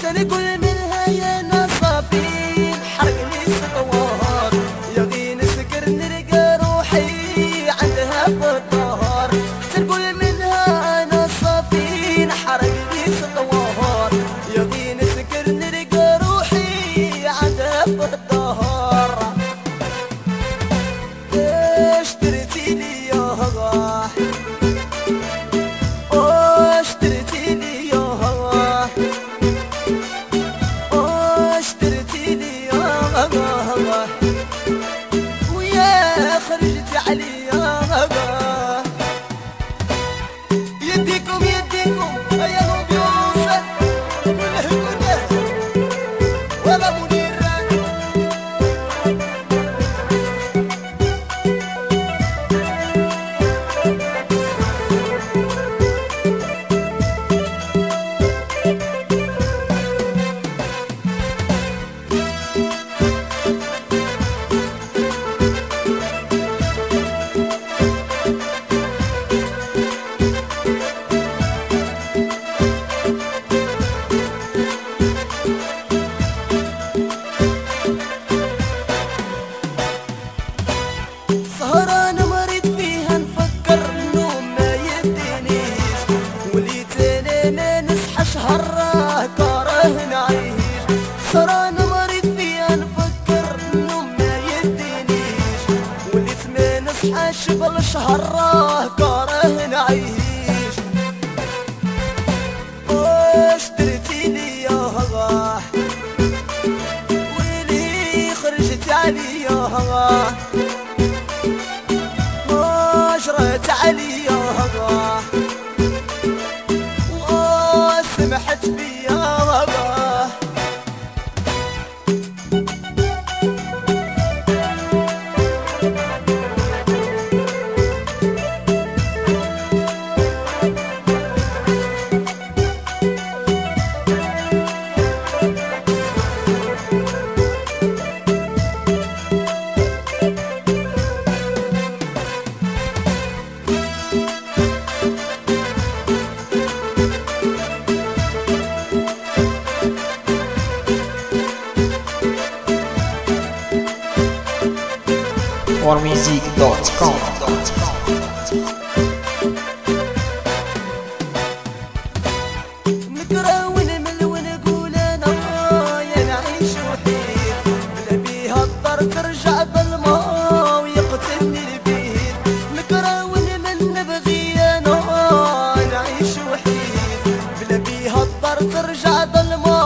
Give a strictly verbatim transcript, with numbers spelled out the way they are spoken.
نقول منها يا نصافين حرقني سطوار يغي نسكر نلقى روحي عندها بالطهر تنقول منها نصافين حرقني سطوار يغي نسكر نلقى روحي عندها بالطهر اشتريتي لي ياها اشتريتي لي ياها اشتريتي لي ياها ويا خرجتي عليا يديكم يديكم يا رب يوصل كله كله ولا منير سهران مريض فيها نفكر النوم ما يدينيش وليت انا ما نصحى شهر راه كاره نعيش سهران مريض فيها نفكر النوم ما يدينيش وليت ما نصحاش بالشهر راه كاره نعيش اشتريتي لي ياها ويلي خرجت عليا جرت عليا وسمحت بيا one music dot com. نقرا ونمل ونقول انا يا نعيش وحيد بلا بيها الدار ترجع بالما ويقتلني البيت نقرا ونمل نبغي انا نعيش وحيد بلا بيها الدار ترجع بالما